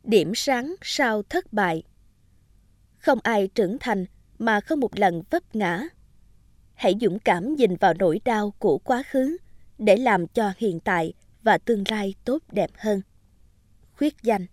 Điểm sáng sau thất bại. Không ai trưởng thành mà không một lần vấp ngã. Hãy dũng cảm nhìn vào nỗi đau của quá khứ để làm cho hiện tại và tương lai tốt đẹp hơn. Khuyết danh.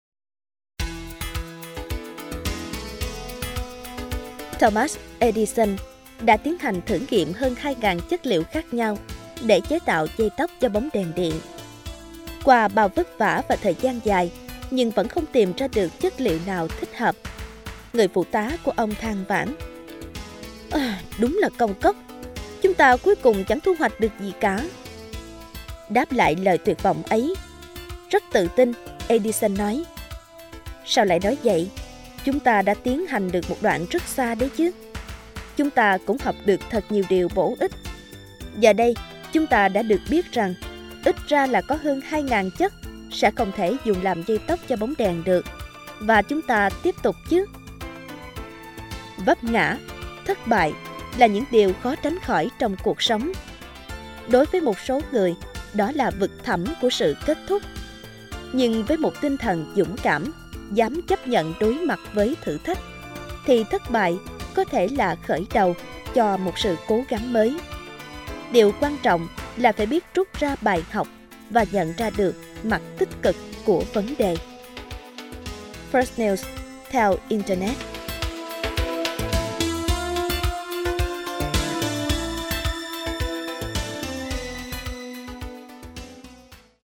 Thomas Edison đã tiến hành thử nghiệm hơn 2.000 chất liệu khác nhau để chế tạo dây tóc cho bóng đèn điện. Qua bao vất vả và thời gian dài, nhưng vẫn không tìm ra được chất liệu nào thích hợp. Người phụ tá của ông than vãn: đúng là công cốc, chúng ta cuối cùng chẳng thu hoạch được gì cả. Đáp lại lời tuyệt vọng ấy, rất tự tin, Edison nói: sao lại nói vậy? Chúng ta đã tiến hành được một đoạn rất xa đấy chứ. Chúng ta cũng học được thật nhiều điều bổ ích. Giờ đây, chúng ta đã được biết rằng ít ra là có hơn 2.000 chất sẽ không thể dùng làm dây tóc cho bóng đèn được. Và chúng ta tiếp tục chứ. Vấp ngã, thất bại là những điều khó tránh khỏi trong cuộc sống. Đối với một số người, đó là vực thẳm của sự kết thúc. Nhưng với một tinh thần dũng cảm, dám chấp nhận đối mặt với thử thách, thì thất bại có thể là khởi đầu cho một sự cố gắng mới. Điều quan trọng là phải biết rút ra bài học và nhận ra được mặt tích cực của vấn đề. First News theo Internet.